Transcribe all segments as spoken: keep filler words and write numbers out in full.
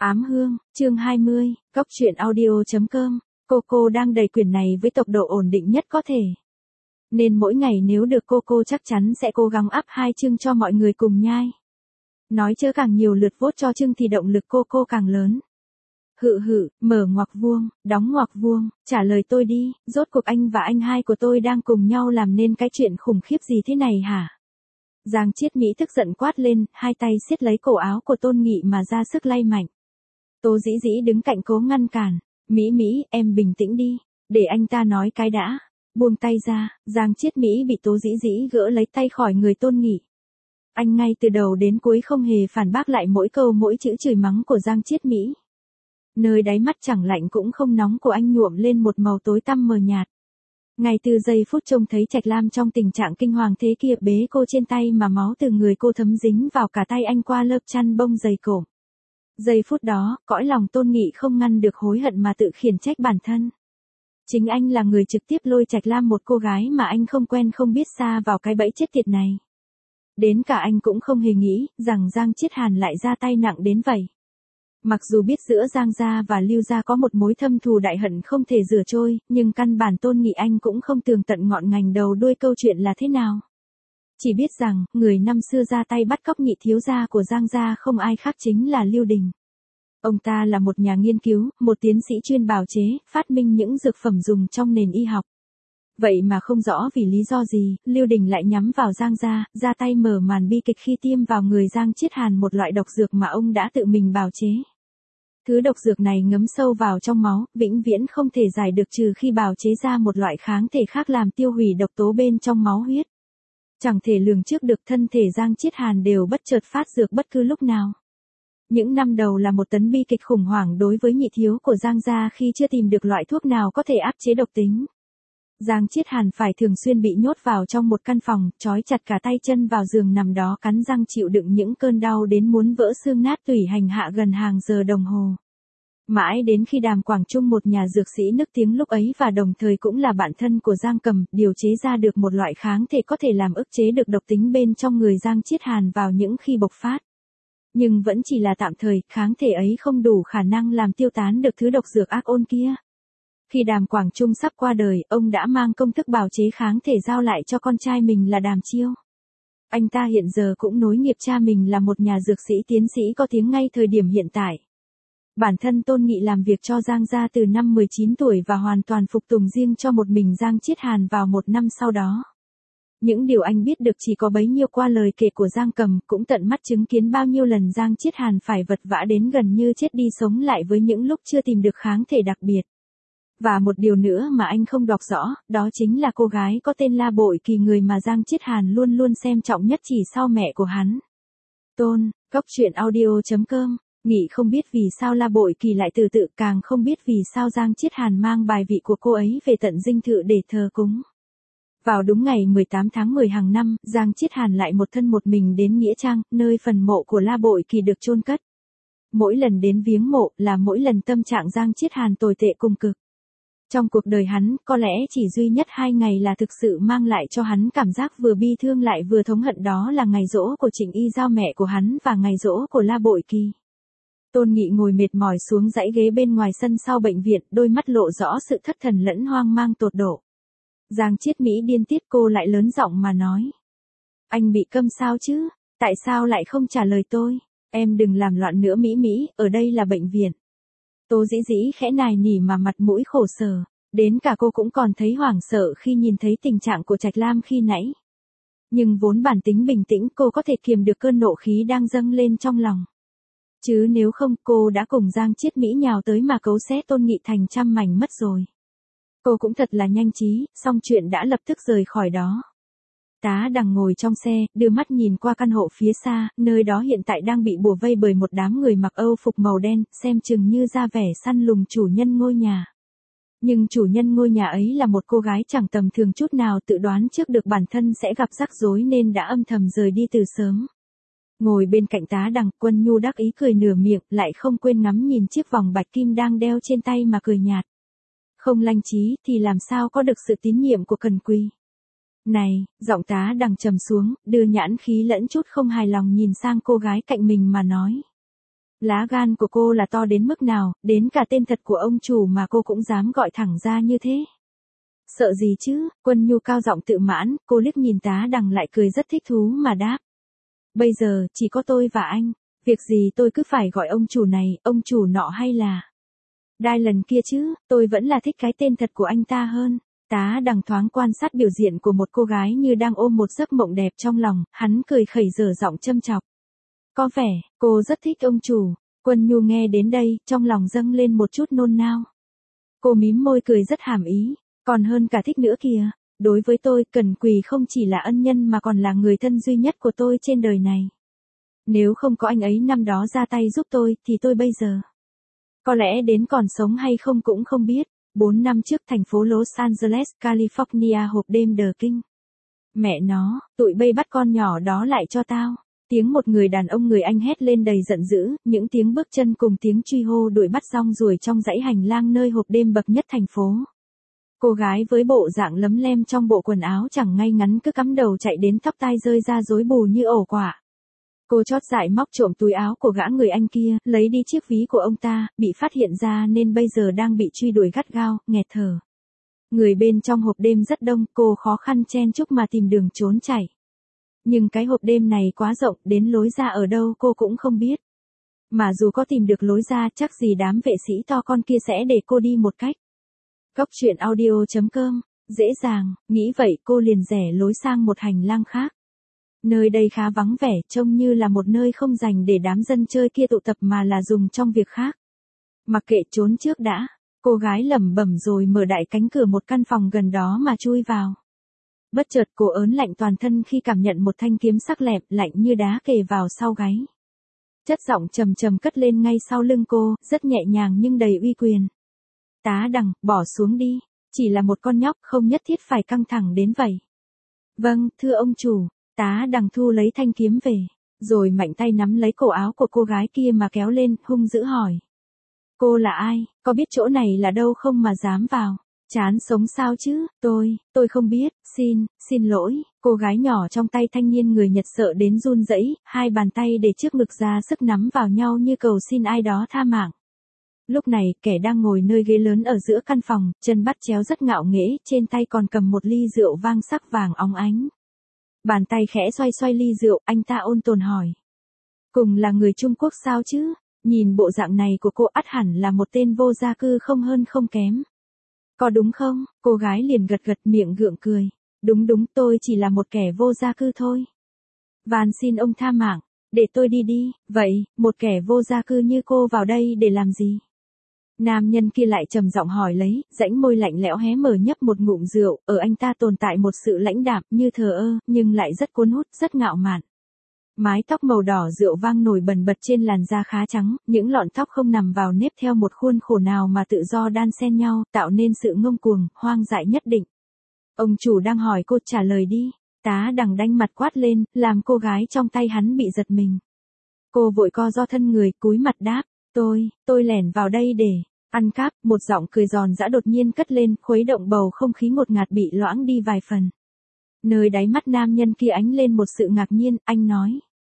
Ám hương, chương hai mươi, Cốc truyện audio chấm com, Coco đang đẩy quyển này với tốc độ ổn định nhất có thể. Nên mỗi ngày nếu được Coco chắc chắn sẽ cố gắng up hai chương cho mọi người cùng nhai. Nói chớ càng nhiều lượt vote cho chương thì động lực Coco càng lớn. Hự hự, mở ngoặc vuông, đóng ngoặc vuông, trả lời tôi đi, rốt cuộc anh và anh hai của tôi đang cùng nhau làm nên cái chuyện khủng khiếp gì thế này hả? Giang Chiết Mỹ tức giận quát lên, hai tay siết lấy cổ áo của Tôn Nghị mà ra sức lay mạnh. Tô Dĩ Dĩ đứng cạnh cố ngăn cản, Mỹ Mỹ, em bình tĩnh đi, để anh ta nói cái đã. Buông tay ra, Giang Chiết Mỹ bị Tô Dĩ Dĩ gỡ lấy tay khỏi người Tôn Nghị. Anh ngay từ đầu đến cuối không hề phản bác lại mỗi câu mỗi chữ chửi mắng của Giang Chiết Mỹ. Nơi đáy mắt chẳng lạnh cũng không nóng của anh nhuộm lên một màu tối tăm mờ nhạt. Ngay từ giây phút trông thấy Trạch Lam trong tình trạng kinh hoàng thế kia bế cô trên tay mà máu từ người cô thấm dính vào cả tay anh qua lớp chăn bông dày cộm. Giây phút đó, cõi lòng Tôn Nghị không ngăn được hối hận mà tự khiển trách bản thân. Chính anh là người trực tiếp lôi Trạch Lam, một cô gái mà anh không quen không biết, xa vào cái bẫy chết tiệt này. Đến cả anh cũng không hề nghĩ rằng Giang Chiết Hàn lại ra tay nặng đến vậy. Mặc dù biết giữa Giang gia và Lưu gia có một mối thâm thù đại hận không thể rửa trôi, nhưng căn bản Tôn Nghị anh cũng không tường tận ngọn ngành đầu đuôi câu chuyện là thế nào. Chỉ biết rằng, người năm xưa ra tay bắt cóc nhị thiếu gia của Giang gia không ai khác chính là Lưu Đình. Ông ta là một nhà nghiên cứu, một tiến sĩ chuyên bào chế, phát minh những dược phẩm dùng trong nền y học. Vậy mà không rõ vì lý do gì, Lưu Đình lại nhắm vào Giang gia, ra tay mở màn bi kịch khi tiêm vào người Giang Chiết Hàn một loại độc dược mà ông đã tự mình bào chế. Thứ độc dược này ngấm sâu vào trong máu, vĩnh viễn không thể giải được trừ khi bào chế ra một loại kháng thể khác làm tiêu hủy độc tố bên trong máu huyết. Chẳng thể lường trước được thân thể Giang Chiết Hàn đều bất chợt phát dược bất cứ lúc nào. Những năm đầu là một tấn bi kịch khủng hoảng đối với nhị thiếu của Giang gia khi chưa tìm được loại thuốc nào có thể áp chế độc tính. Giang Chiết Hàn phải thường xuyên bị nhốt vào trong một căn phòng, trói chặt cả tay chân vào giường nằm đó cắn răng chịu đựng những cơn đau đến muốn vỡ xương nát tủy hành hạ gần hàng giờ đồng hồ. Mãi đến khi Đàm Quảng Trung, một nhà dược sĩ nức tiếng lúc ấy và đồng thời cũng là bạn thân của Giang Cầm, điều chế ra được một loại kháng thể có thể làm ức chế được độc tính bên trong người Giang Chiết Hàn vào những khi bộc phát. Nhưng vẫn chỉ là tạm thời, kháng thể ấy không đủ khả năng làm tiêu tán được thứ độc dược ác ôn kia. Khi Đàm Quảng Trung sắp qua đời, ông đã mang công thức bào chế kháng thể giao lại cho con trai mình là Đàm Chiêu. Anh ta hiện giờ cũng nối nghiệp cha mình là một nhà dược sĩ tiến sĩ có tiếng ngay thời điểm hiện tại. Bản thân Tôn Nghị làm việc cho Giang gia từ năm mười chín tuổi và hoàn toàn phục tùng riêng cho một mình Giang Chiết Hàn vào một năm sau đó. Những điều anh biết được chỉ có bấy nhiêu qua lời kể của Giang Cầm, cũng tận mắt chứng kiến bao nhiêu lần Giang Chiết Hàn phải vật vã đến gần như chết đi sống lại với những lúc chưa tìm được kháng thể đặc biệt. Và một điều nữa mà anh không đọc rõ, đó chính là cô gái có tên La Bội Kỳ, người mà Giang Chiết Hàn luôn luôn xem trọng nhất chỉ sau mẹ của hắn. Tôn, Cốc truyện audio chấm com, Nghị không biết vì sao La Bội Kỳ lại từ tự, càng không biết vì sao Giang Chiết Hàn mang bài vị của cô ấy về tận dinh thự để thờ cúng. Vào đúng ngày mười tám tháng mười hàng năm, Giang Chiết Hàn lại một thân một mình đến Nghĩa Trang, nơi phần mộ của La Bội Kỳ được chôn cất. Mỗi lần đến viếng mộ là mỗi lần tâm trạng Giang Chiết Hàn tồi tệ cùng cực. Trong cuộc đời hắn, có lẽ chỉ duy nhất hai ngày là thực sự mang lại cho hắn cảm giác vừa bi thương lại vừa thống hận, đó là ngày giỗ của Trịnh Y Giao mẹ của hắn và ngày giỗ của La Bội Kỳ. Tôn Nghị ngồi mệt mỏi xuống dãy ghế bên ngoài sân sau bệnh viện, đôi mắt lộ rõ sự thất thần lẫn hoang mang tột độ. Giang Chiết Mỹ điên tiết, cô lại lớn giọng mà nói. Anh bị câm sao chứ? Tại sao lại không trả lời tôi? Em đừng làm loạn nữa Mỹ Mỹ, ở đây là bệnh viện. Tô Dĩ Dĩ khẽ nài nỉ mà mặt mũi khổ sở, đến cả cô cũng còn thấy hoảng sợ khi nhìn thấy tình trạng của Trạch Lam khi nãy. Nhưng vốn bản tính bình tĩnh, cô có thể kiềm được cơn nộ khí đang dâng lên trong lòng. Chứ nếu không, cô đã cùng Giang Chiết Mỹ nhào tới mà cấu xé Tôn Nghị thành trăm mảnh mất rồi. Cô cũng thật là nhanh trí, xong chuyện đã lập tức rời khỏi đó. Tá Đằng ngồi trong xe, đưa mắt nhìn qua căn hộ phía xa, nơi đó hiện tại đang bị bủa vây bởi một đám người mặc âu phục màu đen, xem chừng như ra vẻ săn lùng chủ nhân ngôi nhà. Nhưng chủ nhân ngôi nhà ấy là một cô gái chẳng tầm thường chút nào, tự đoán trước được bản thân sẽ gặp rắc rối nên đã âm thầm rời đi từ sớm. Ngồi bên cạnh Tá Đằng, Quân Nhu đắc ý cười nửa miệng, lại không quên ngắm nhìn chiếc vòng bạch kim đang đeo trên tay mà cười nhạt. Không lanh trí thì làm sao có được sự tín nhiệm của Cần Quy. Này, giọng Tá Đằng trầm xuống, đưa nhãn khí lẫn chút không hài lòng nhìn sang cô gái cạnh mình mà nói. Lá gan của cô là to đến mức nào, đến cả tên thật của ông chủ mà cô cũng dám gọi thẳng ra như thế. Sợ gì chứ, Quân Nhu cao giọng tự mãn, cô liếc nhìn Tá Đằng lại cười rất thích thú mà đáp. Bây giờ, chỉ có tôi và anh, việc gì tôi cứ phải gọi ông chủ này, ông chủ nọ hay là... Đai lần kia chứ, tôi vẫn là thích cái tên thật của anh ta hơn. Tá Đằng thoáng quan sát biểu diễn của một cô gái như đang ôm một giấc mộng đẹp trong lòng, hắn cười khẩy dở giọng châm chọc. Có vẻ, cô rất thích ông chủ. Quân Nhu nghe đến đây, trong lòng dâng lên một chút nôn nao. Cô mím môi cười rất hàm ý, còn hơn cả thích nữa kìa. Đối với tôi, Cẩn Quỳ không chỉ là ân nhân mà còn là người thân duy nhất của tôi trên đời này. Nếu không có anh ấy năm đó ra tay giúp tôi, thì tôi bây giờ... Có lẽ đến còn sống hay không cũng không biết. Bốn năm trước thành phố Los Angeles, California hộp đêm The King. Mẹ nó, tụi bay bắt con nhỏ đó lại cho tao. Tiếng một người đàn ông người Anh hét lên đầy giận dữ, những tiếng bước chân cùng tiếng truy hô đuổi bắt rong ruổi trong dãy hành lang nơi hộp đêm bậc nhất thành phố. Cô gái với bộ dạng lấm lem trong bộ quần áo chẳng ngay ngắn cứ cắm đầu chạy đến tóc tai rơi ra rối bù như ổ quả. Cô chót dại móc trộm túi áo của gã người Anh kia, lấy đi chiếc ví của ông ta, bị phát hiện ra nên bây giờ đang bị truy đuổi gắt gao, nghẹt thở. Người bên trong hộp đêm rất đông, cô khó khăn chen chúc mà tìm đường trốn chạy. Nhưng cái hộp đêm này quá rộng, đến lối ra ở đâu cô cũng không biết. Mà dù có tìm được lối ra, chắc gì đám vệ sĩ to con kia sẽ để cô đi một cách. Góc truyện audio chấm com, dễ dàng, nghĩ vậy cô liền rẽ lối sang một hành lang khác. Nơi đây khá vắng vẻ, trông như là một nơi không dành để đám dân chơi kia tụ tập mà là dùng trong việc khác. Mặc kệ trốn trước đã, cô gái lẩm bẩm rồi mở đại cánh cửa một căn phòng gần đó mà chui vào. Bất chợt cô ớn lạnh toàn thân khi cảm nhận một thanh kiếm sắc lẹm lạnh như đá kề vào sau gáy. Chất giọng trầm trầm cất lên ngay sau lưng cô, rất nhẹ nhàng nhưng đầy uy quyền. Tá Đằng, bỏ xuống đi, chỉ là một con nhóc không nhất thiết phải căng thẳng đến vậy. Vâng, thưa ông chủ. Tá Đằng thu lấy thanh kiếm về, rồi mạnh tay nắm lấy cổ áo của cô gái kia mà kéo lên, hung dữ hỏi. Cô là ai, có biết chỗ này là đâu không mà dám vào? Chán sống sao chứ, tôi, tôi không biết, xin, xin lỗi. Cô gái nhỏ trong tay thanh niên người Nhật sợ đến run rẩy, hai bàn tay để trước ngực ra sức nắm vào nhau như cầu xin ai đó tha mạng. Lúc này, kẻ đang ngồi nơi ghế lớn ở giữa căn phòng, chân bắt chéo rất ngạo nghễ, trên tay còn cầm một ly rượu vang sắc vàng óng ánh. Bàn tay khẽ xoay xoay ly rượu, anh ta ôn tồn hỏi. Cùng là người Trung Quốc sao chứ? Nhìn bộ dạng này của cô ắt hẳn là một tên vô gia cư không hơn không kém. Có đúng không? Cô gái liền gật gật miệng gượng cười. Đúng đúng, tôi chỉ là một kẻ vô gia cư thôi. Van xin ông tha mạng, để tôi đi đi. Vậy, một kẻ vô gia cư như cô vào đây để làm gì? Nam nhân kia lại trầm giọng hỏi lấy, rãnh môi lạnh lẽo hé mở nhấp một ngụm rượu, ở anh ta tồn tại một sự lãnh đạm như thờ ơ, nhưng lại rất cuốn hút, rất ngạo mạn. Mái tóc màu đỏ rượu vang nổi bần bật trên làn da khá trắng, những lọn tóc không nằm vào nếp theo một khuôn khổ nào mà tự do đan xen nhau, tạo nên sự ngông cuồng, hoang dại nhất định. Ông chủ đang hỏi cô trả lời đi. Tá Đằng đanh mặt quát lên, làm cô gái trong tay hắn bị giật mình. Cô vội co do thân người, cúi mặt đáp. Tôi, tôi lẻn vào đây để ăn cắp, một giọng cười giòn giã đột nhiên cất lên, khuấy động bầu không khí ngột ngạt bị loãng đi vài phần. Nơi đáy mắt nam nhân kia ánh lên một sự ngạc nhiên, anh nói.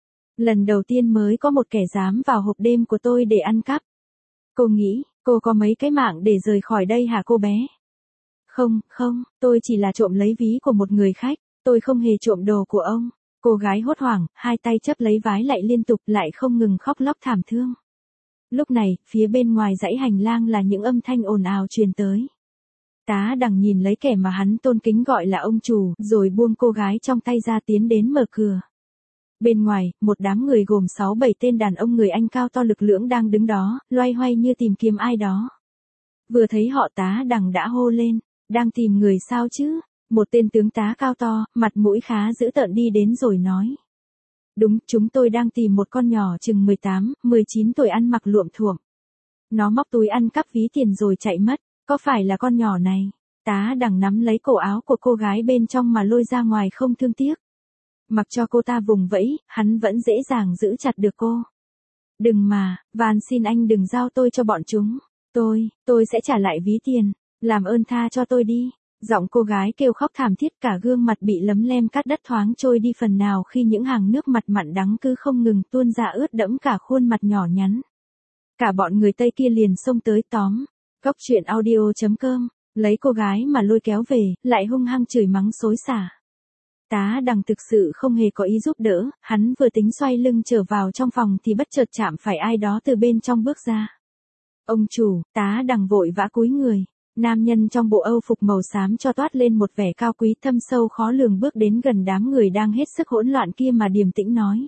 Lần đầu tiên mới có một kẻ dám vào hộp đêm của tôi để ăn cắp. Cô nghĩ, cô có mấy cái mạng để rời khỏi đây hả cô bé? Không, không, tôi chỉ là trộm lấy ví của một người khách, tôi không hề trộm đồ của ông. Cô gái hốt hoảng, hai tay chấp lấy vái lại liên tục lại không ngừng khóc lóc thảm thương. Lúc này, phía bên ngoài dãy hành lang là những âm thanh ồn ào truyền tới. Tá Đằng nhìn lấy kẻ mà hắn tôn kính gọi là ông chủ, rồi buông cô gái trong tay ra tiến đến mở cửa. Bên ngoài, một đám người gồm sáu bảy tên đàn ông người Anh cao to lực lưỡng đang đứng đó, loay hoay như tìm kiếm ai đó. Vừa thấy họ Tá Đằng đã hô lên, đang tìm người sao chứ? Một tên tướng tá cao to, mặt mũi khá dữ tợn đi đến rồi nói. Đúng, chúng tôi đang tìm một con nhỏ chừng mười tám, mười chín tuổi ăn mặc luộm thuộm. Nó móc túi ăn cắp ví tiền rồi chạy mất, có phải là con nhỏ này? Tá Đằng nắm lấy cổ áo của cô gái bên trong mà lôi ra ngoài không thương tiếc. Mặc cho cô ta vùng vẫy, hắn vẫn dễ dàng giữ chặt được cô. Đừng mà, van xin anh đừng giao tôi cho bọn chúng. Tôi, tôi sẽ trả lại ví tiền, làm ơn tha cho tôi đi. Giọng cô gái kêu khóc thảm thiết, cả gương mặt bị lấm lem cát đất thoáng trôi đi phần nào khi những hàng nước mặt mặn đắng cứ không ngừng tuôn ra ướt đẫm cả khuôn mặt nhỏ nhắn. Cả bọn người Tây kia liền xông tới tóm. Góc truyện audio.com, lấy cô gái mà lôi kéo về, lại hung hăng chửi mắng xối xả. Tá Đằng thực sự không hề có ý giúp đỡ, hắn vừa tính xoay lưng trở vào trong phòng thì bất chợt chạm phải ai đó từ bên trong bước ra. Ông chủ, Tá Đằng vội vã cúi người. Nam nhân trong bộ âu phục màu xám cho toát lên một vẻ cao quý thâm sâu khó lường bước đến gần đám người đang hết sức hỗn loạn kia mà điềm tĩnh nói.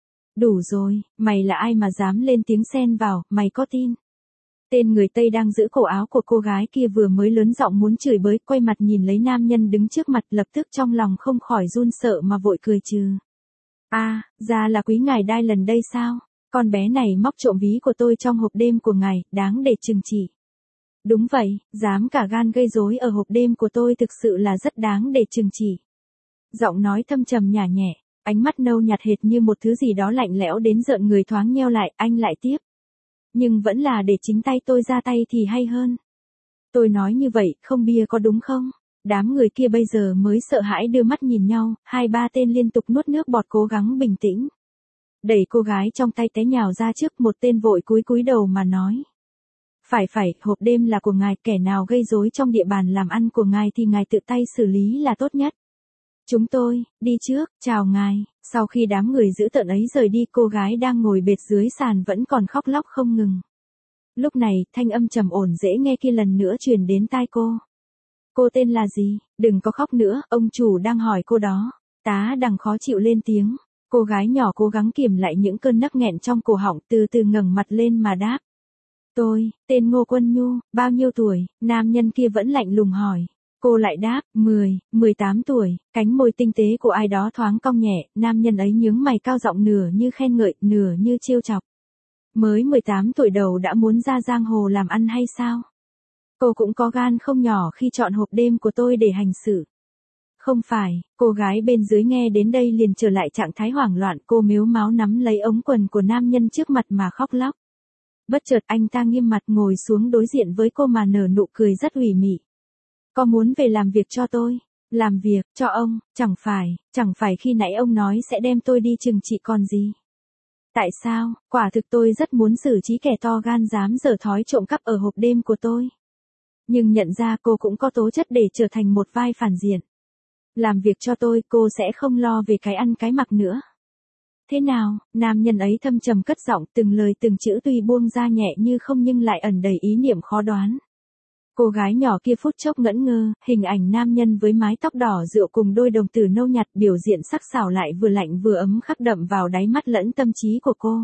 Đủ rồi, mày là ai mà dám lên tiếng xen vào, mày có tin? Tên người Tây đang giữ cổ áo của cô gái kia vừa mới lớn giọng muốn chửi bới, quay mặt nhìn lấy nam nhân đứng trước mặt, lập tức trong lòng không khỏi run sợ mà vội cười trừ. A, à, ra là quý ngài Đai lần đây sao? Con bé này móc trộm ví của tôi trong hộp đêm của ngài, đáng để trừng trị. Đúng vậy, dám cả gan gây rối ở hộp đêm của tôi thực sự là rất đáng để trừng trị. Giọng nói thâm trầm nhả nhẹ, ánh mắt nâu nhạt hệt như một thứ gì đó lạnh lẽo đến rợn người thoáng nheo lại, anh lại tiếp. Nhưng vẫn là để chính tay tôi ra tay thì hay hơn. Tôi nói như vậy, không bia có đúng không? Đám người kia bây giờ mới sợ hãi đưa mắt nhìn nhau, hai ba tên liên tục nuốt nước bọt cố gắng bình tĩnh. Đẩy cô gái trong tay té nhào ra trước, một tên vội cúi cúi đầu mà nói. Phải phải, hộp đêm là của ngài, kẻ nào gây rối trong địa bàn làm ăn của ngài thì ngài tự tay xử lý là tốt nhất. Chúng tôi, đi trước, chào ngài. Sau khi đám người giữ tợn ấy rời đi, cô gái đang ngồi bệt dưới sàn vẫn còn khóc lóc không ngừng. Lúc này, thanh âm trầm ổn dễ nghe kia lần nữa truyền đến tai cô. Cô tên là gì? Đừng có khóc nữa, ông chủ đang hỏi cô đó. Tá Đằng khó chịu lên tiếng. Cô gái nhỏ cố gắng kiềm lại những cơn nấc nghẹn trong cổ họng, từ từ ngẩng mặt lên mà đáp. Tôi, tên Ngô Quân Nhu, bao nhiêu tuổi? Nam nhân kia vẫn lạnh lùng hỏi. Cô lại đáp, mười, mười tám tuổi, cánh môi tinh tế của ai đó thoáng cong nhẹ, nam nhân ấy nhướng mày cao giọng nửa như khen ngợi, nửa như trêu chọc. Mới mười tám tuổi đầu đã muốn ra giang hồ làm ăn hay sao? Cô cũng có gan không nhỏ khi chọn hộp đêm của tôi để hành xử. Không phải, cô gái bên dưới nghe đến đây liền trở lại trạng thái hoảng loạn, cô mếu máo nắm lấy ống quần của nam nhân trước mặt mà khóc lóc. Bất chợt anh ta nghiêm mặt ngồi xuống đối diện với cô mà nở nụ cười rất ủy mị. Có muốn về làm việc cho tôi? Làm việc, cho ông, chẳng phải, chẳng phải khi nãy ông nói sẽ đem tôi đi trừng trị còn gì? Tại sao? Quả thực tôi rất muốn xử trí kẻ to gan dám dở thói trộm cắp ở hộp đêm của tôi. Nhưng nhận ra cô cũng có tố chất để trở thành một vai phản diện. Làm việc cho tôi, cô sẽ không lo về cái ăn cái mặc nữa. Thế nào? Nam nhân ấy thâm trầm cất giọng, từng lời từng chữ tuy buông ra nhẹ như không nhưng lại ẩn đầy ý niệm khó đoán. Cô gái nhỏ kia phút chốc ngẩn ngơ, hình ảnh nam nhân với mái tóc đỏ rượu cùng đôi đồng tử nâu nhạt biểu diện sắc sảo lại vừa lạnh vừa ấm khắc đậm vào đáy mắt lẫn tâm trí của cô.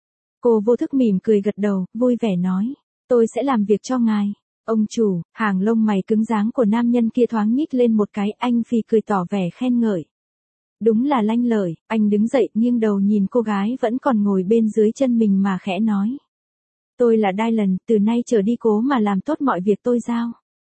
Cô vô thức mỉm cười gật đầu, vui vẻ nói, tôi sẽ làm việc cho ngài. Ông chủ, hàng lông mày cứng dáng của nam nhân kia thoáng nhích lên một cái, anh phì cười tỏ vẻ khen ngợi. Đúng là lanh lợi, anh đứng dậy nghiêng đầu nhìn cô gái vẫn còn ngồi bên dưới chân mình mà khẽ nói. Tôi là Đai lần, từ nay trở đi cố mà làm tốt mọi việc tôi giao.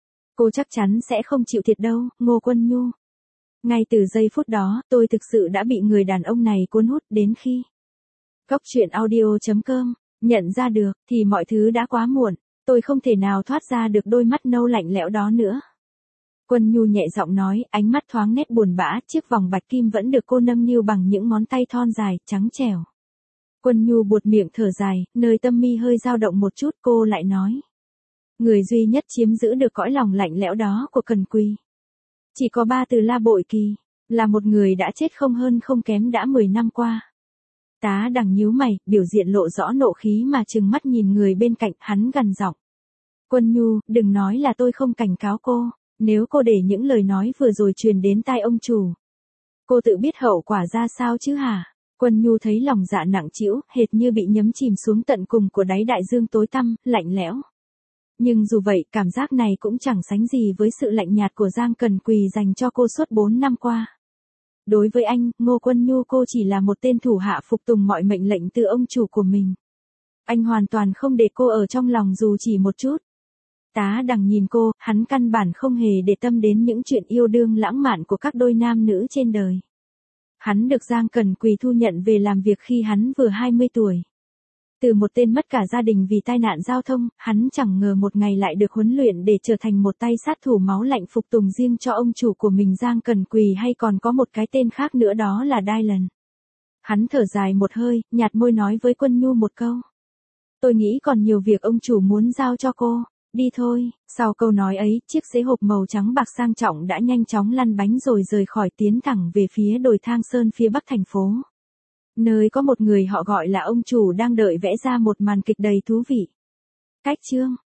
Cô chắc chắn sẽ không chịu thiệt đâu, Ngô Quân Nhu. Ngay từ giây phút đó, tôi thực sự đã bị người đàn ông này cuốn hút đến khi. Góc truyện audio.com, nhận ra được, thì mọi thứ đã quá muộn, tôi không thể nào thoát ra được đôi mắt nâu lạnh lẽo đó nữa. Quân Nhu nhẹ giọng nói, ánh mắt thoáng nét buồn bã, chiếc vòng bạch kim vẫn được cô nâng niu bằng những ngón tay thon dài, trắng trẻo. Quân Nhu buột miệng thở dài, nơi tâm mi hơi dao động một chút, cô lại nói. Người duy nhất chiếm giữ được cõi lòng lạnh lẽo đó của Cần Quỳ. Chỉ có ba từ La Bội Kỳ, là một người đã chết không hơn không kém đã mười năm qua. Tá Đằng nhíu mày, biểu diện lộ rõ nộ khí mà trừng mắt nhìn người bên cạnh, hắn gằn giọng. Quân Nhu, đừng nói là tôi không cảnh cáo cô, nếu cô để những lời nói vừa rồi truyền đến tai ông chủ. Cô tự biết hậu quả ra sao chứ hả? Quân Nhu thấy lòng dạ nặng trĩu, hệt như bị nhấm chìm xuống tận cùng của đáy đại dương tối tăm, lạnh lẽo. Nhưng dù vậy, cảm giác này cũng chẳng sánh gì với sự lạnh nhạt của Giang Cần Quỳ dành cho cô suốt bốn năm qua. Đối với anh, Ngô Quân Nhu cô chỉ là một tên thủ hạ phục tùng mọi mệnh lệnh từ ông chủ của mình. Anh hoàn toàn không để cô ở trong lòng dù chỉ một chút. Tá Đằng nhìn cô, hắn căn bản không hề để tâm đến những chuyện yêu đương lãng mạn của các đôi nam nữ trên đời. Hắn được Giang Cần Quỳ thu nhận về làm việc khi hắn vừa hai mươi tuổi. Từ một tên mất cả gia đình vì tai nạn giao thông, hắn chẳng ngờ một ngày lại được huấn luyện để trở thành một tay sát thủ máu lạnh phục tùng riêng cho ông chủ của mình Giang Cần Quỳ, hay còn có một cái tên khác nữa đó là Đai lần. Hắn thở dài một hơi, nhạt môi nói với Quân Nhu một câu. Tôi nghĩ còn nhiều việc ông chủ muốn giao cho cô. Đi thôi. Sau câu nói ấy, chiếc xế hộp màu trắng bạc sang trọng đã nhanh chóng lăn bánh rồi rời khỏi, tiến thẳng về phía đồi Thang Sơn phía bắc thành phố. Nơi có một người họ gọi là ông chủ đang đợi vẽ ra một màn kịch đầy thú vị. Cách chương